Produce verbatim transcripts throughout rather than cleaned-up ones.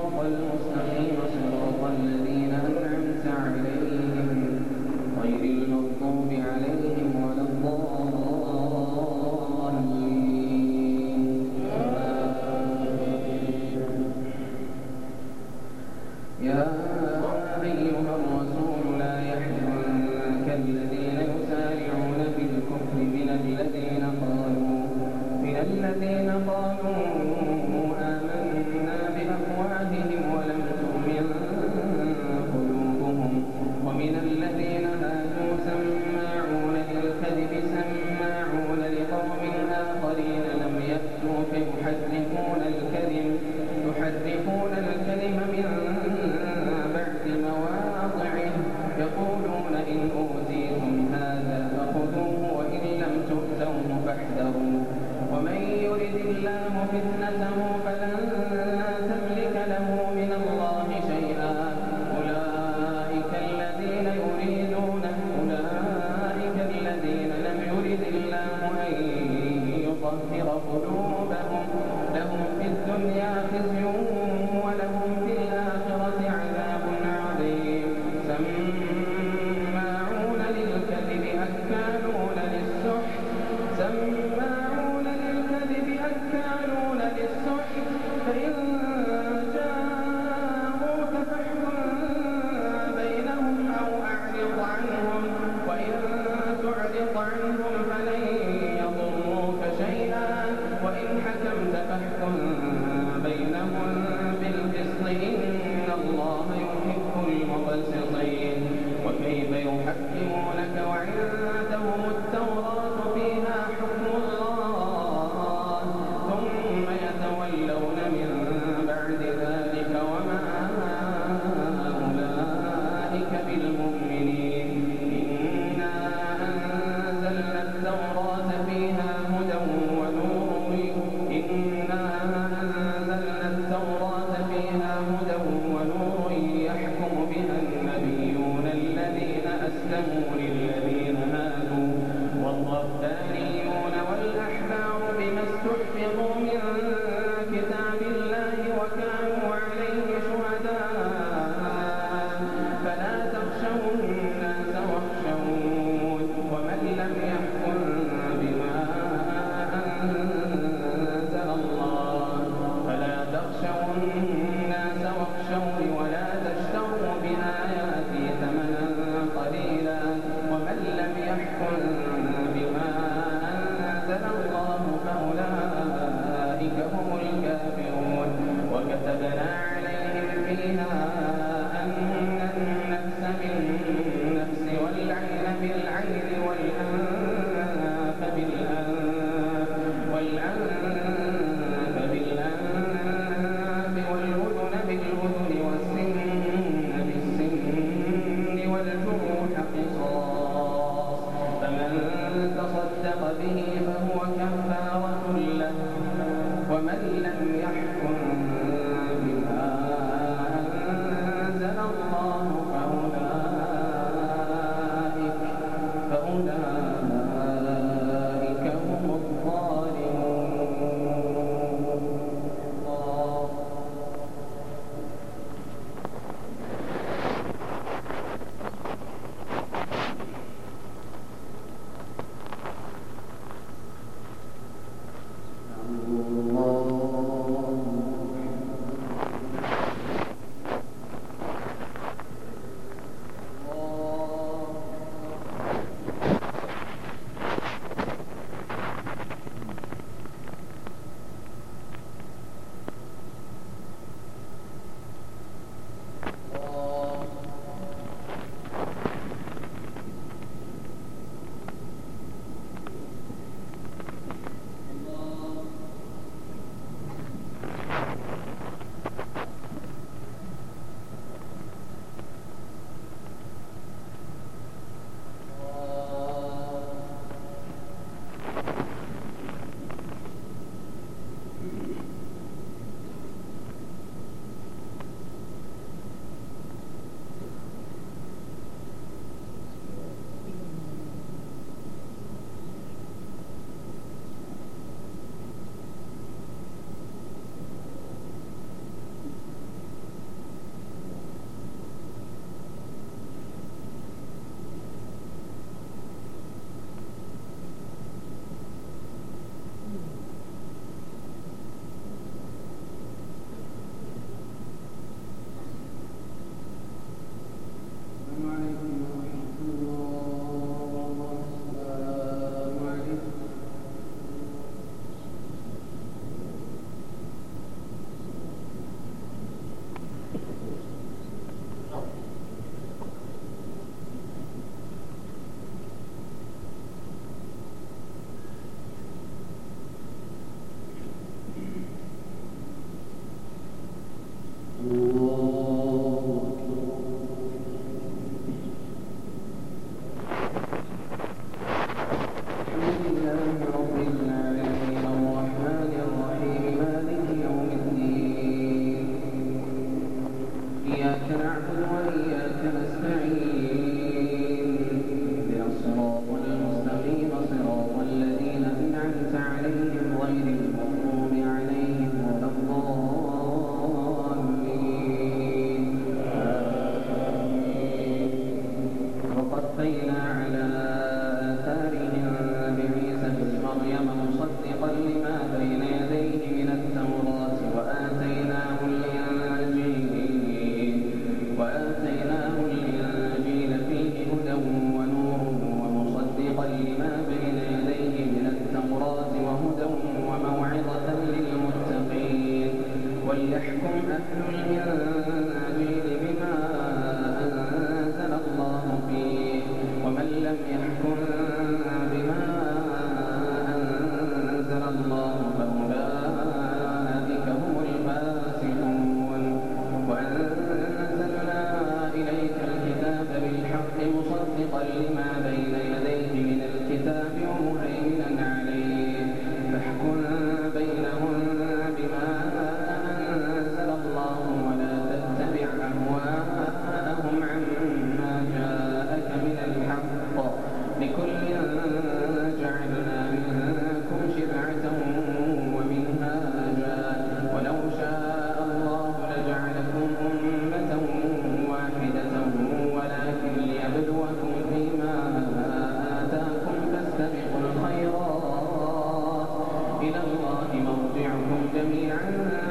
الصراط المستقيم صراط الذين أنعمت عليهم غير المغضوب عليهم ولا الضالين. يا أيها الرسول لا يحزنك الذين يسارعون في الكفر من الذين قالوا من الذين قالوا آمنا بأفواههم ولم تؤمن قلوبهم ومن الذين هادوا سماعون للكذب سماعون لقوم آخرين لم يأتوك يحرفون الكلم يحرفون الكلم من بعد مواضعه إياك نعبد وإياك نستعين اهدنا الصراط المستقيم صراط الذين أنعمت عليهم غير المغضوب عليهم ولا الضالين وقفينا على آثارهم بعيسى ابن مريم مصدقا لما بين يديه من التوراة وآتيناه الإنجيل وآتيناه الإنجيل فيه هدى ونور ومصدقا لما بين يديه من التوراة وهدى وموعظة للمتقين وليحكم أهل الإنجيل بما أنزل الله فيه ومن لم يحكم بما أنزل الله فأولئك هم الفاسقون وأنزلنا إليك الكتاب بالحق مصدقا لما بين يديه من الكتاب ومهيمنا عليه فاحكم بينهم بما أنزل الله ولا تتبع أهواءهم عما جاءك من الحق لكل جعلنا منكم شرعة ومنهاجا ولو شاء الله لجعلكم أمة واحدة ولكن ليبلوكم فيما آتاكم فاستبقوا الخيرات إلى الله مرجعكم جميعا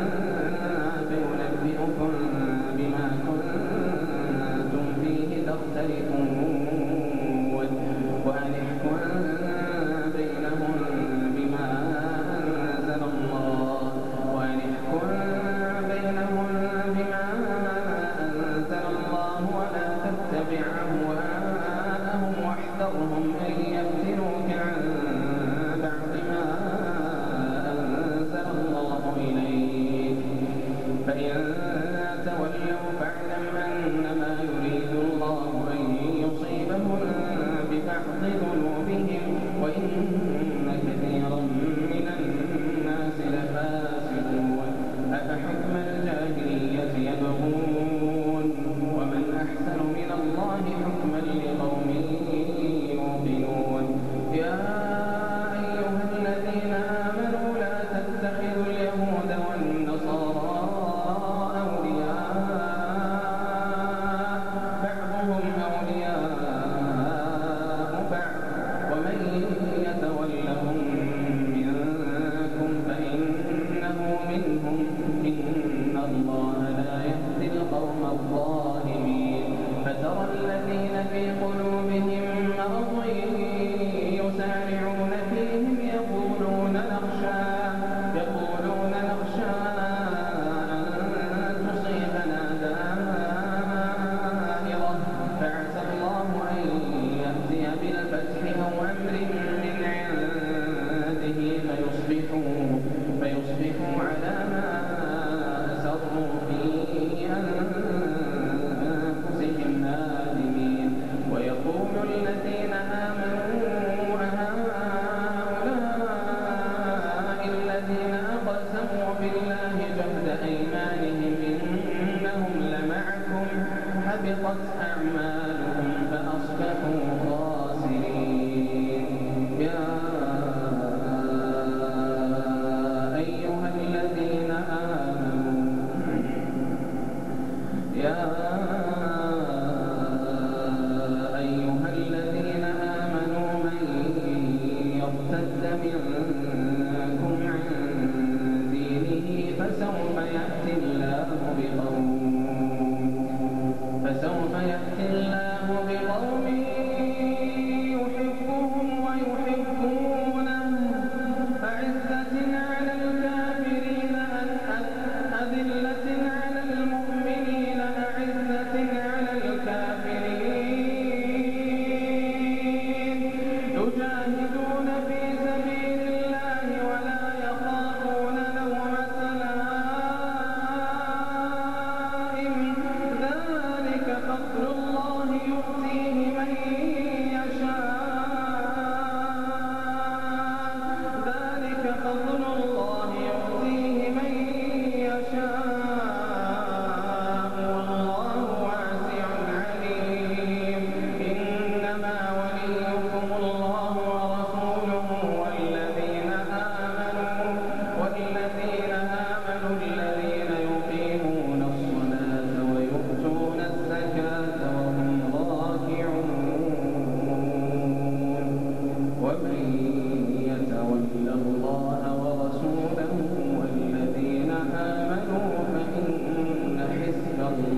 فينبئكم بما كنتم فيه تختلفون وأن احكم بينهم بما أنزل الله وأن احكم بينهم بما أنزل الله ولا تتبع أهواءهم واحذرهم أن يفتنوك عن بعض ما أنزل الله إليك فإن تولوا فاعلم أنما يريد الله أن يصيبهم ببعض ذنوبهم وإن كثيرا من الناس لفاسقون أفحكم الجاهلية يبغون ومن أحسن من الله حكما لقوم يوقنون يا أيها الذين آمنوا لا تتخذوا اليهود والنصارى أولياء بعضهم أولياء بعض ومن يتولهم منكم فإنه منهم إن الله لا يهدي القوم الظالمين فترى الذين في قلوبهم مرض يسارعون فيهم يقولون نخشى يقولون نخشى أن تصيبنا دائرة فعسى الله أن يأتي بالفتح أو أمر من عنده فيصبحوا فيصبحوا على ما أسروا في أنفسهم نادمين ويقول الذين آمنوا أهؤلاء الذين أقسموا بالله جهد أيمانهم إنهم لمعكم حبطت أعمالهم فأصبحوا خاسرين يا أيها الذين آمنوا يا أيها الذين آمنوا من يرتد منكم عن دينه فسوف يأتي الله بقوم فسوف يأتي الله بقوم يحبهم ويحبونه أعزة على الكافرين أذلة على المؤمنين أعزة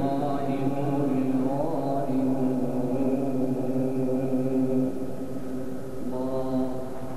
الله هم الظالمون. الله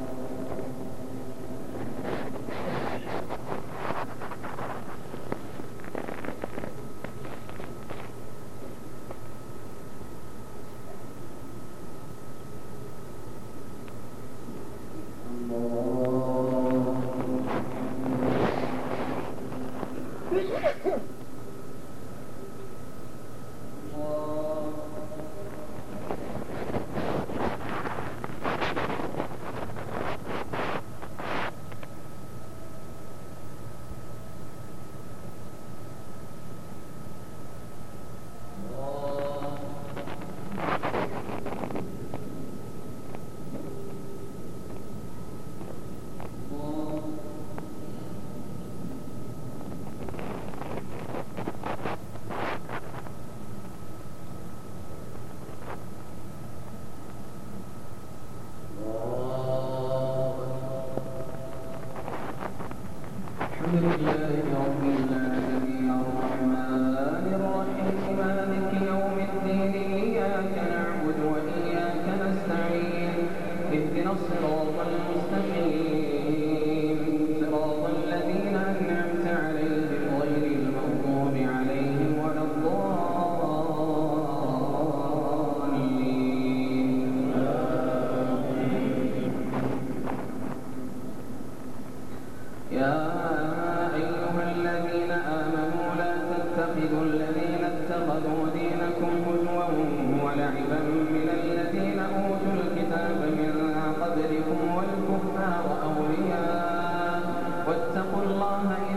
الحمد لله رب العالمين الرحمن الرحيم مالك يوم الدين إياك نعبد وإياك نستعين اهدنا الصراط المستقيم صراط الذين أنعمت عليهم غير المغضوب عليهم ولا الضالين. يا الذين آمنوا لا تتخذوا الذين اتخذوا دينكم هزوا ولعبا من الذين أوتوا الكتاب من قبلكم والكفار أولياء واتقوا الله إن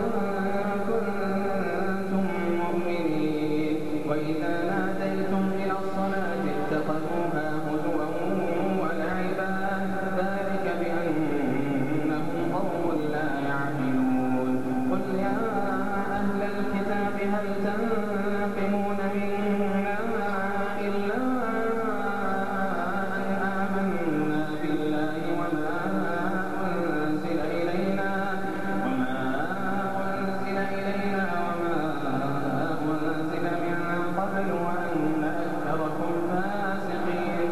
كنتم مؤمنين. وإذا ناديتم إلى الصلاة اتخذوها هزوا ولعبا ذلك بأنهم قوم لا يعقلون. قل يا أهل الكتاب هل تنقمون منا إلا أن آمنا بالله وما أنزل إلينا وما أنزل إلينا وما أنزل من قبل وأن أكثركم فاسقين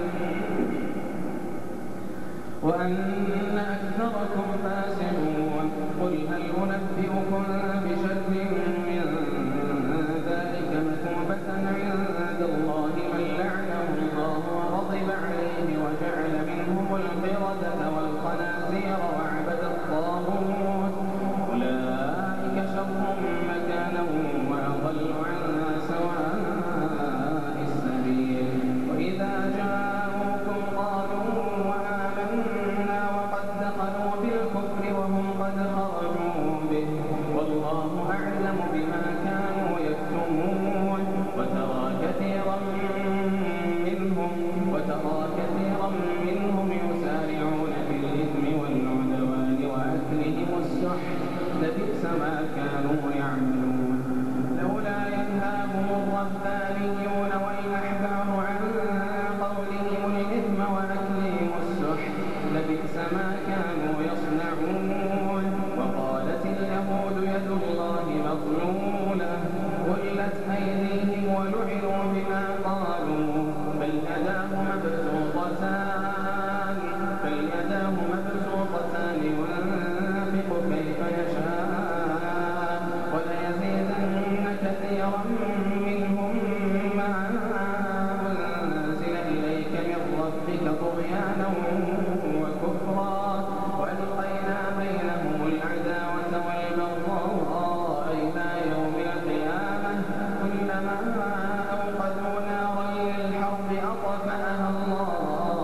وأن أكثركم فاسقون. قل هل أنبئكم بشر من ذلك مثوبة عند الله من لعنه الله وغضب عليه وجعل منهم القردة والخنازير وعبد الطاغوت أولئك شر مكانا وأضل عن سواء السبيل. وإذا جاءوكم قالوا آمنا وقد دخلوا بالكفر وهم قد خرجوا به والله أعلم بما كانوا يكتمون. وترى كثيرا منهم وترى كثيرا منهم يسارعون في الإثم والعدوان وأكلهم السحت لبئس ما كانوا يعملون. لولا ينهاهم الربانيون والأحبار عن قولهم الإثم وأكلهم السحت لبئس ما كانوا يصنعون. وقالت اليهود يد الله مغلولة غلت أيديهم ولعنوا بما قالوا بل يداه مبسوطتان بل يداه مبسوطتان ينفق كيف يشاء وليزيدن كثيرا منهم ما أنزل إليك من ربك طغيانا وكفرا وألقينا بينهم العداوة والبغضاء إلى يوم القيامة كلما أوقدوا نارا للحرب أطفأها الله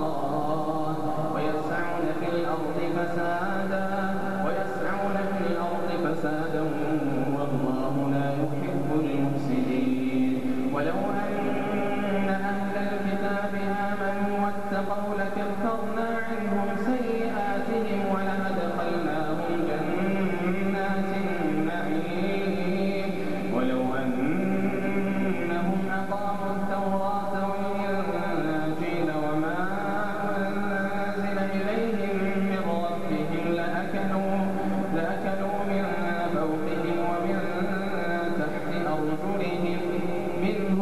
ويسعون في الأرض فسادا ويسعون في الأرض فسادا والله لا يحب المفسدين. ولو أن أهل الكتاب آمنوا واتقوا لكفرنا عنهم سيئاتهم ولأدخلناهم جنات النعيم. ولو أنهم أقاموا التوراة والإنجيل وما أنزل إليهم من ربهم لأكلوا لأكلوا من فوقهم ومن تحت أرجلهم منهم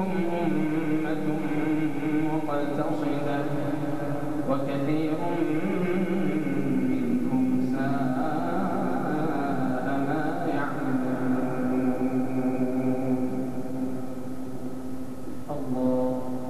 وكثير منهم ساء ما يعملون. الله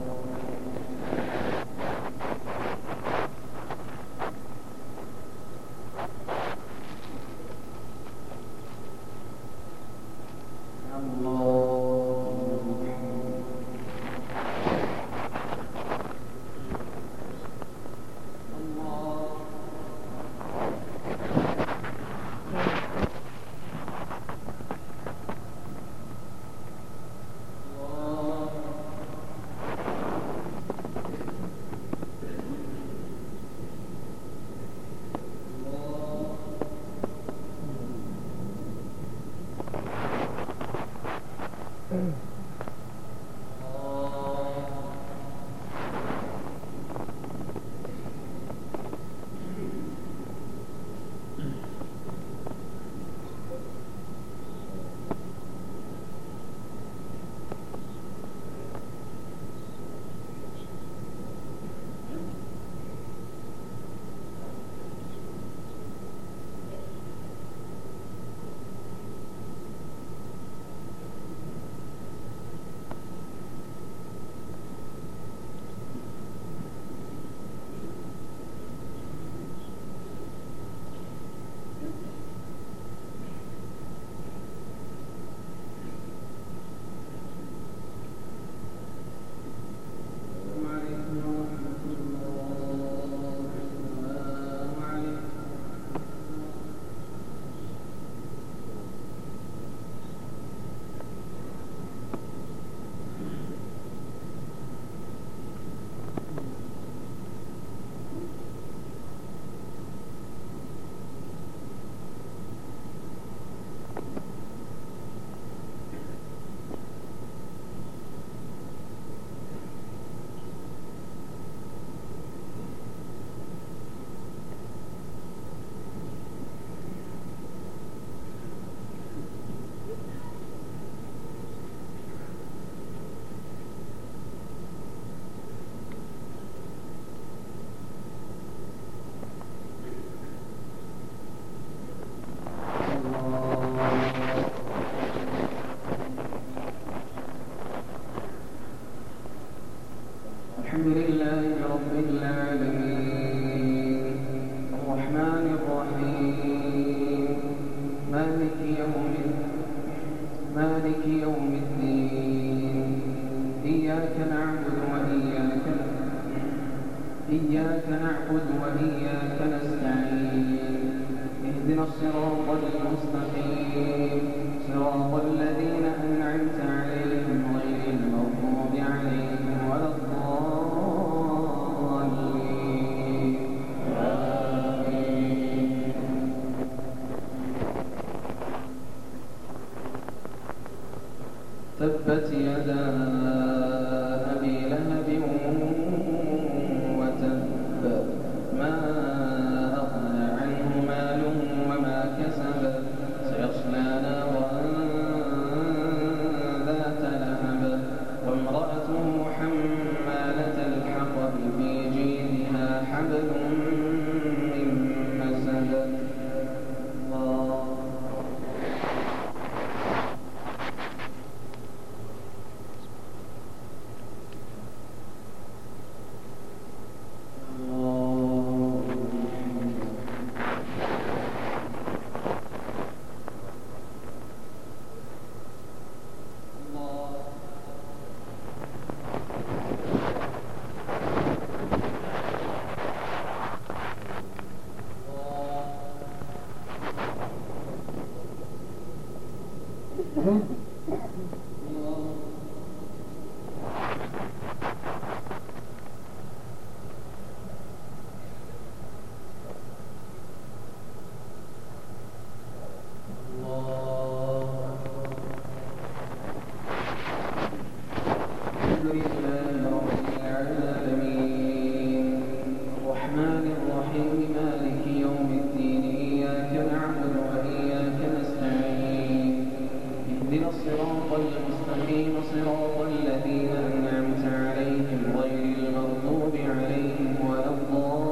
الحمد لله رب العالمين الرحمن الرحيم مالك يوم مالك يوم الدين إياك نعبد وإياك إياك نعبد وإياك نستعين اهدنا الصراط المستقيم صراط الذين أنعمت عليهم غير المغضوب عليهم ولا الضالين. آمين. تبت يدا أبي لهب وتب ما أغنى عنه ماله وما كسب سيصلى نارا ذات لهب وامرأته حمالة الحطب في جيدها حبل من مسد. الله اهدنا الصراط المستقيم صراط الذين أنعمت عليهم غير المغضوب عليهم ولا الضالين.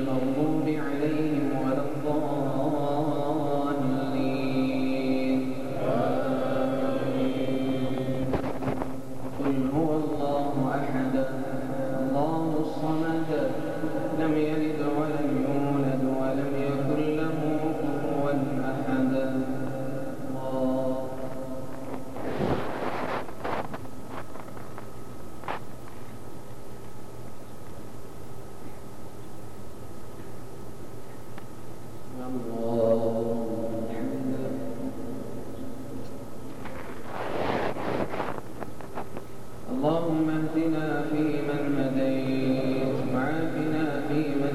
المغضوب عليهم ولا الضالين. قل هو الله أحد الله الصمد لم يلد ولم يولد ولم يكن له كفوا أحد. اللهم اهدنا فيمن هديت وعافنا فيمن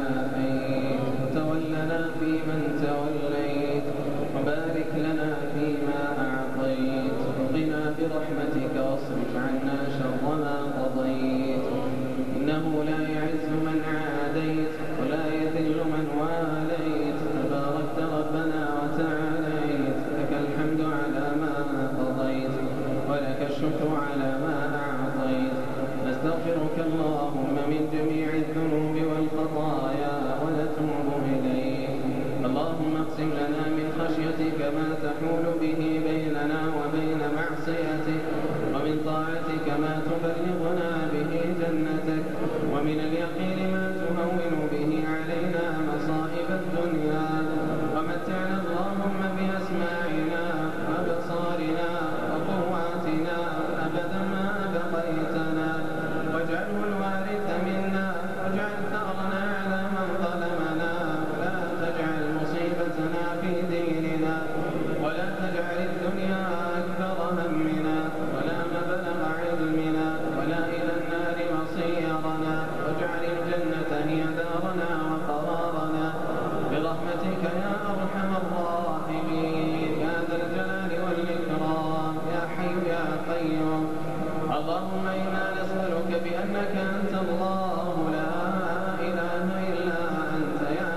عافيت وتولنا فيمن توليت وبارك لنا فيما أعطيت وقنا برحمتك واصرف عنا شر ما قضيت إنه لا يعز من عاديت ولا يذل من واليت تباركت ربنا وتعاليت لك الحمد على ما قضيت ولك الشكر على ما أعطيت. نستغفرك اللهم من جميع الذنوب والخطايا ونتوب إليك. اللهم اقسم لنا من خشيتك ما تحول به بيننا وبين معصيتك ومن طاعتك ما تبلغنا به جنتك ومن اليقين ما تهون به علينا مصائب الدنيا ومتعنا اللهم بأسماعنا وأبصارنا وقواتنا أبدا ما أبقيتنا واجعله الوارث منا واجعل ثأرنا على من ظلمنا ولا تجعل مصيبتنا في ديننا ولا تجعل الدنيا أكبر همنا ولا مبلغ علمنا ولا إلى النار مصيرنا واجعل الجنة هي دارنا وقرارنا برحمتك يا أرحم الراحمين يا ذا الجلال والإكرام يا حي يا قيوم. اللهم إنا نسألك بأنك أنت الله لا إله إلا أنت يا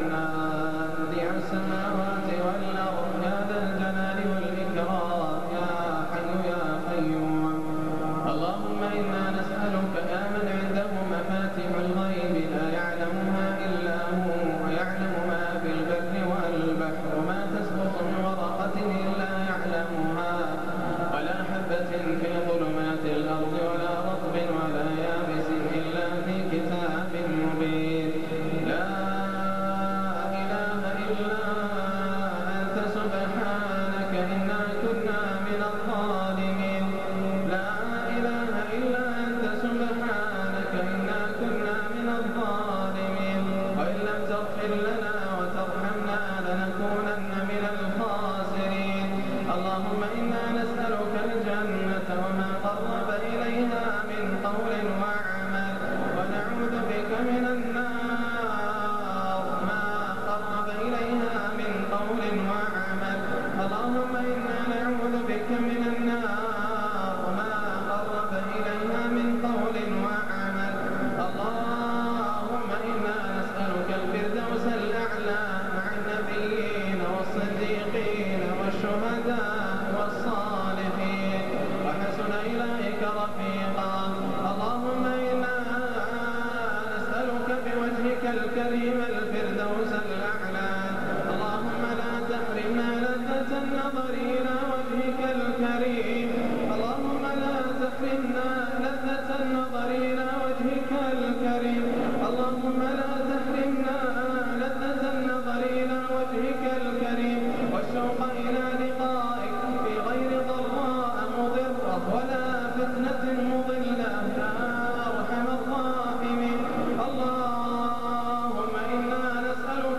منان بديع السماوات والأرض يا ذا الجلال والإكرام يا حي يا قيوم. اللهم إنا نسألك يا من عنده مفاتيح الغيب لا يعلمها إلا هو ويعلم ما في البر والبحر ما تسقط من ورقة إلا يعلمها ولا حبة في ظلمات الأرض ولا رطب ولا يابس إلا في كتاب مبين. لا إله إلا أنت سبحانك إنا كنا من الظالمين. لا إله إلا أنت سبحانك إنا كنا من الظالمين وإن لم تغفر لنا وترحمنا لنكونن من الخاسرين. اللهم إنا نسألك الجنة وما قرب إليها من قول وعمل ونعوذ بك من النار ما قرب إليها من قول وعمل. اللهم إنا نعوذ بك من النار ما قرب إليها من قول وعمل. اللهم إنا نسألك الفردوس الأعلى مع النبيين والصديقين والشهداء والصالحين وحسن إليك رفيقا. اللهم إنا نسألك بوجهك الكريم الفردوس الأعلى. اللهم لا تحرمنا لذة النظر إلى وجهك الكريم. اللهم لا تحرمنا لذة النظر إلى وجهك الكريم. اللهم لا تحرمنا لذة النظر إلى وجهك الكريم والشوق إلى لقائك في غير ضراء مضرة ولا فتنة مضلة يا أرحم الراحمين. اللهم إنا نسألك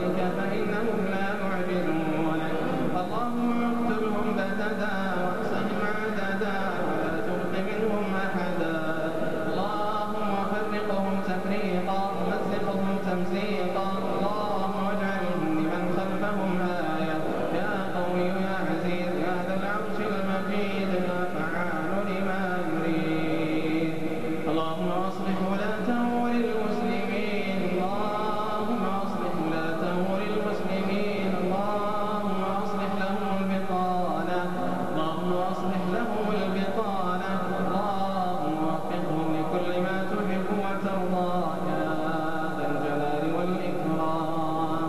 عليك فإنهم لا يعجزونك اللهم اقتلهم بددا واقسهم عددا ولا تبق منهم أحدا اللهم فرقهم تفريقا ومزقهم تمزيقا اللهم واجعلهم لمن خلفهم آية يا قوي يا عزيز يا ذا العرش المجيد يا فعال لما يريد اللهم اصلح ولاته وللمسلمين اللهم اصلح ولاته وللمسلمين اللهم اصلح لهم البطانة اللهم اصلح لهم البطانة اللهم وفقهم لكل ما تحب وترضى يا ذا الجلال والإكرام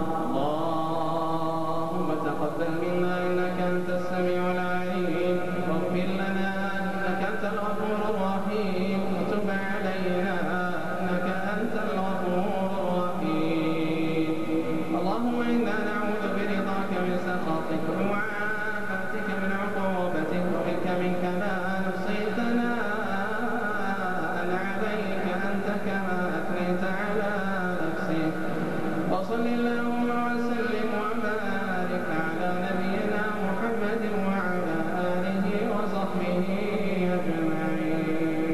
اللهم تقبل منا إنك أنت السميع العليم واغفر لنا إنك أنت الغفور الرحيم وتب علينا إنك أنت الغفور الرحيم اللهم إنا نعوذ برضاك من سخطك ومعافاتك من عقوبتك وبك منك ما نحصي ثناء عليك أنت كما أثنيت على نفسك وصل اللهم وسلم وبارك على نبينا محمد وعلى آله وصحبه أجمعين.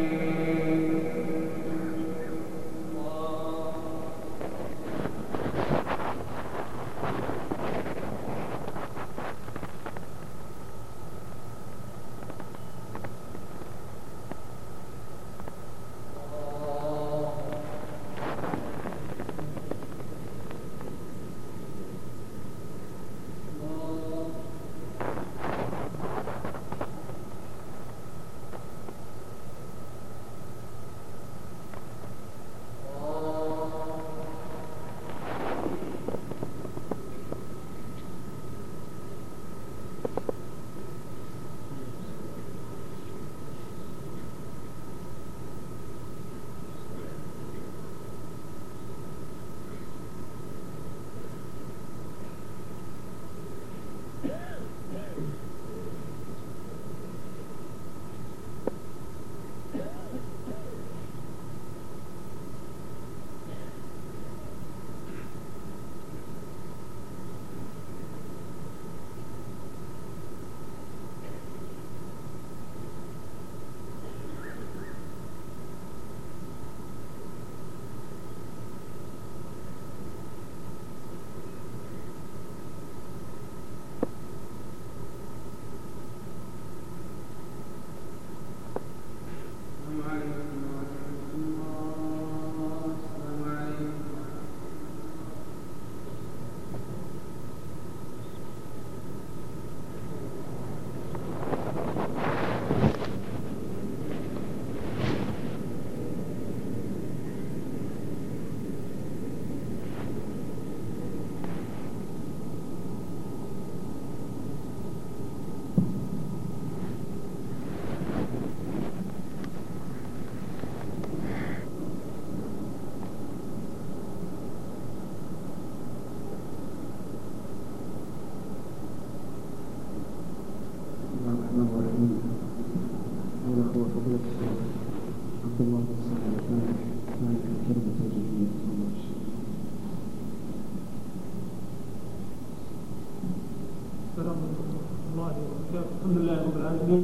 الحمد لله رب العالمين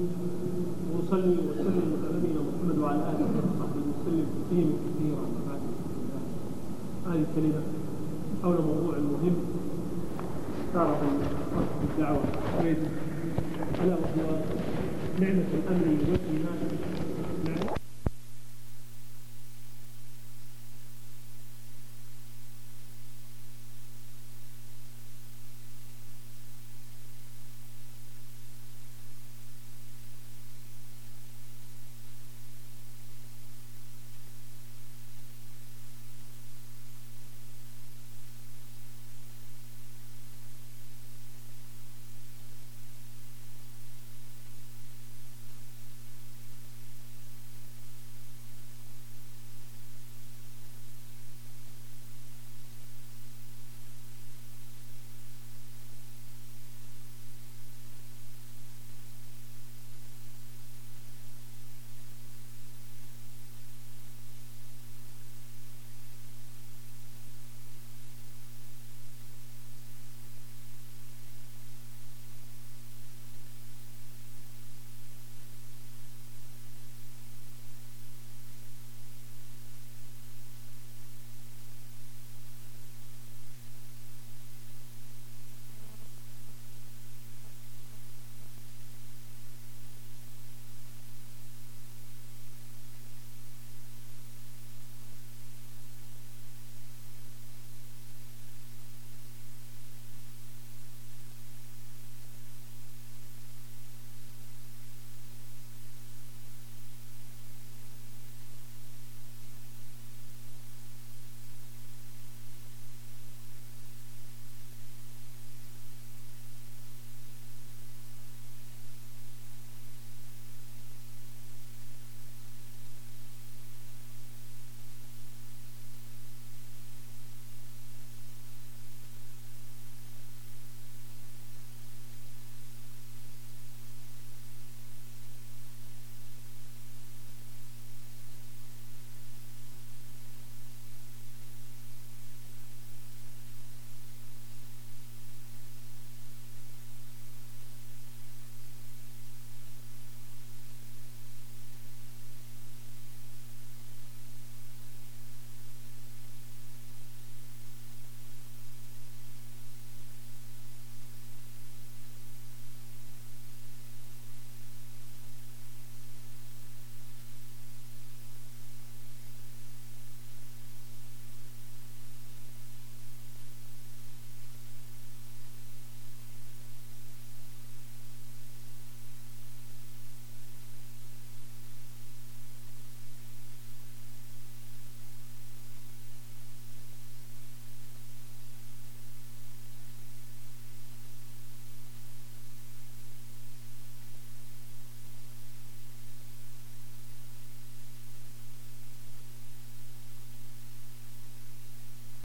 وصلي وسلم على نبينا محمد وعلى اله وصحبه وسلم تسليما كثيرا. بعد هذه الكلمه حول موضوع مهم تارة في الدعوه الا وهو نعمه الامن والايمان